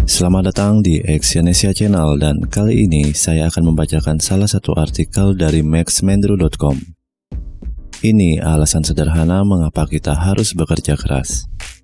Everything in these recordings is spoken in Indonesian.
Selamat datang di Exyonesia Channel dan kali ini saya akan membacakan salah satu artikel dari maxmendro.com. Ini alasan sederhana mengapa kita harus bekerja keras.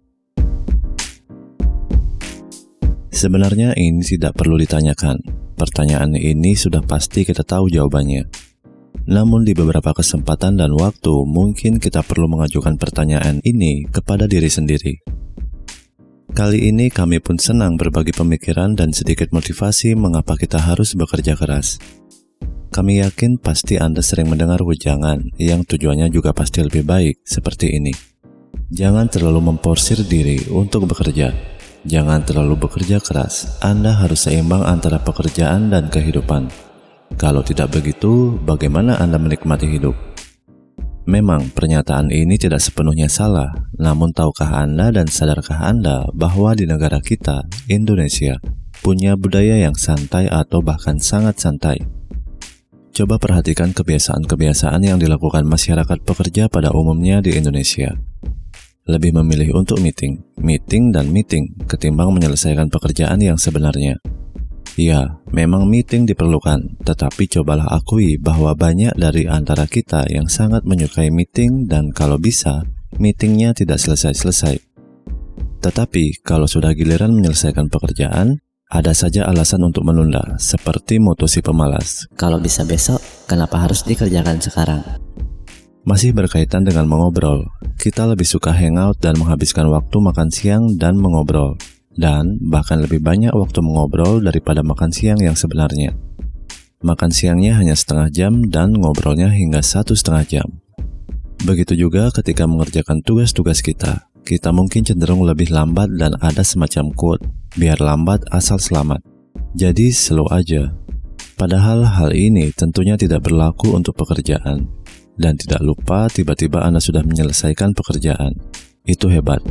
Sebenarnya ini tidak perlu ditanyakan. Pertanyaan ini sudah pasti kita tahu jawabannya. Namun di beberapa kesempatan dan waktu mungkin kita perlu mengajukan pertanyaan ini kepada diri sendiri. Kali ini kami pun senang berbagi pemikiran dan sedikit motivasi mengapa kita harus bekerja keras. Kami yakin pasti Anda sering mendengar wejangan yang tujuannya juga pasti lebih baik seperti ini. Jangan terlalu memporsir diri untuk bekerja. Jangan terlalu bekerja keras. Anda harus seimbang antara pekerjaan dan kehidupan. Kalau tidak begitu, bagaimana Anda menikmati hidup? Memang pernyataan ini tidak sepenuhnya salah, namun tahukah Anda dan sadarkah Anda bahwa di negara kita, Indonesia, punya budaya yang santai atau bahkan sangat santai? Coba perhatikan kebiasaan-kebiasaan yang dilakukan masyarakat pekerja pada umumnya di Indonesia. Lebih memilih untuk meeting ketimbang menyelesaikan pekerjaan yang sebenarnya. Ya, memang meeting diperlukan, tetapi cobalah akui bahwa banyak dari antara kita yang sangat menyukai meeting dan kalau bisa, meetingnya tidak selesai-selesai. Tetapi, kalau sudah giliran menyelesaikan pekerjaan, ada saja alasan untuk menunda, seperti moto si pemalas. Kalau bisa besok, kenapa harus dikerjakan sekarang? Masih berkaitan dengan mengobrol, kita lebih suka hangout dan menghabiskan waktu makan siang dan mengobrol. Dan bahkan lebih banyak waktu mengobrol daripada makan siang yang sebenarnya. Makan siangnya hanya setengah jam dan ngobrolnya hingga 1,5 jam. Begitu juga ketika mengerjakan tugas-tugas kita mungkin cenderung lebih lambat dan ada semacam quote, biar lambat asal selamat. Jadi slow aja. Padahal hal ini tentunya tidak berlaku untuk pekerjaan. Dan tidak lupa tiba-tiba Anda sudah menyelesaikan pekerjaan. Itu hebat.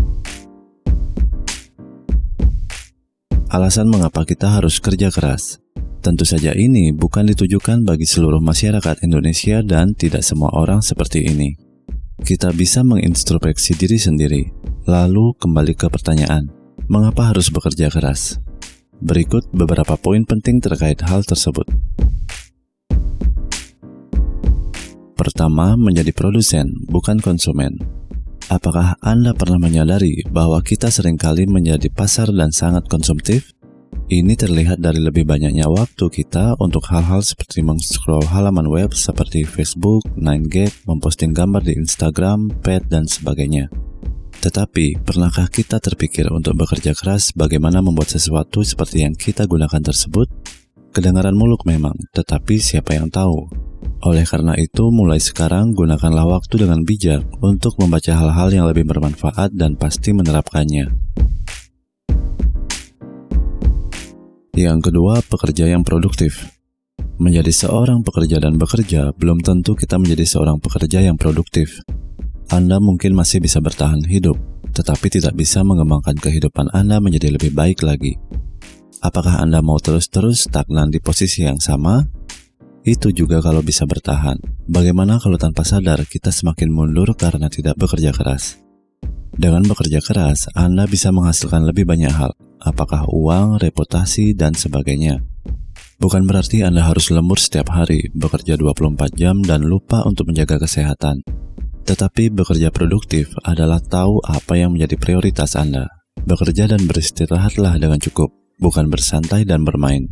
Alasan mengapa kita harus kerja keras. Tentu saja ini bukan ditujukan bagi seluruh masyarakat Indonesia dan tidak semua orang seperti ini. Kita bisa mengintrospeksi diri sendiri, lalu kembali ke pertanyaan, mengapa harus bekerja keras? Berikut beberapa poin penting terkait hal tersebut. Pertama, menjadi produsen, bukan konsumen. Apakah Anda pernah menyadari bahwa kita seringkali menjadi pasar dan sangat konsumtif? Ini terlihat dari lebih banyaknya waktu kita untuk hal-hal seperti men-scroll halaman web seperti Facebook, 9gag, memposting gambar di Instagram, pet, dan sebagainya. Tetapi, pernahkah kita terpikir untuk bekerja keras bagaimana membuat sesuatu seperti yang kita gunakan tersebut? Kedengaran muluk memang, tetapi siapa yang tahu? Oleh karena itu, mulai sekarang gunakanlah waktu dengan bijak untuk membaca hal-hal yang lebih bermanfaat dan pasti menerapkannya. Yang kedua, pekerja yang produktif. Menjadi seorang pekerja dan bekerja, belum tentu kita menjadi seorang pekerja yang produktif. Anda mungkin masih bisa bertahan hidup, tetapi tidak bisa mengembangkan kehidupan Anda menjadi lebih baik lagi. Apakah Anda mau terus-terus stagnan di posisi yang sama? Itu juga kalau bisa bertahan. Bagaimana kalau tanpa sadar kita semakin mundur karena tidak bekerja keras? Dengan bekerja keras, Anda bisa menghasilkan lebih banyak hal. Apakah uang, reputasi, dan sebagainya. Bukan berarti Anda harus lembur setiap hari, bekerja 24 jam dan lupa untuk menjaga kesehatan. Tetapi bekerja produktif adalah tahu apa yang menjadi prioritas Anda. Bekerja dan beristirahatlah dengan cukup, bukan bersantai dan bermain.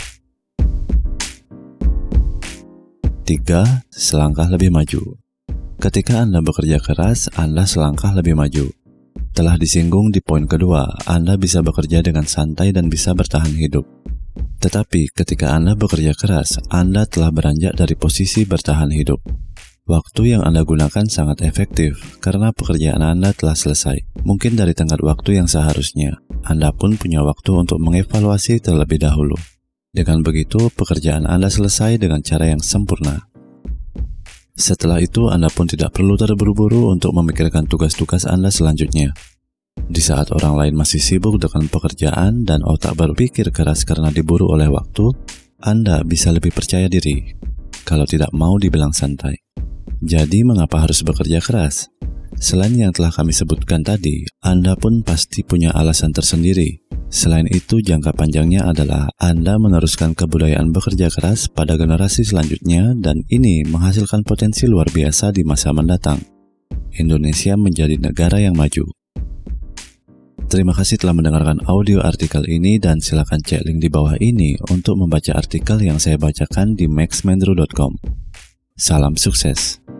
3. Selangkah lebih maju. Ketika Anda bekerja keras, Anda selangkah lebih maju. Telah disinggung di poin kedua, Anda bisa bekerja dengan santai dan bisa bertahan hidup. Tetapi ketika Anda bekerja keras, Anda telah beranjak dari posisi bertahan hidup. Waktu yang Anda gunakan sangat efektif karena pekerjaan Anda telah selesai. Mungkin dari tenggat waktu yang seharusnya, Anda pun punya waktu untuk mengevaluasi terlebih dahulu. Dengan begitu, pekerjaan Anda selesai dengan cara yang sempurna. Setelah itu, Anda pun tidak perlu terburu-buru untuk memikirkan tugas-tugas Anda selanjutnya. Di saat orang lain masih sibuk dengan pekerjaan dan otak berpikir keras karena diburu oleh waktu, Anda bisa lebih percaya diri, kalau tidak mau dibilang santai. Jadi, mengapa harus bekerja keras? Selain yang telah kami sebutkan tadi, Anda pun pasti punya alasan tersendiri. Selain itu, jangka panjangnya adalah Anda meneruskan kebudayaan bekerja keras pada generasi selanjutnya dan ini menghasilkan potensi luar biasa di masa mendatang. Indonesia menjadi negara yang maju. Terima kasih telah mendengarkan audio artikel ini dan silakan cek link di bawah ini untuk membaca artikel yang saya bacakan di maxmendro.com. Salam sukses.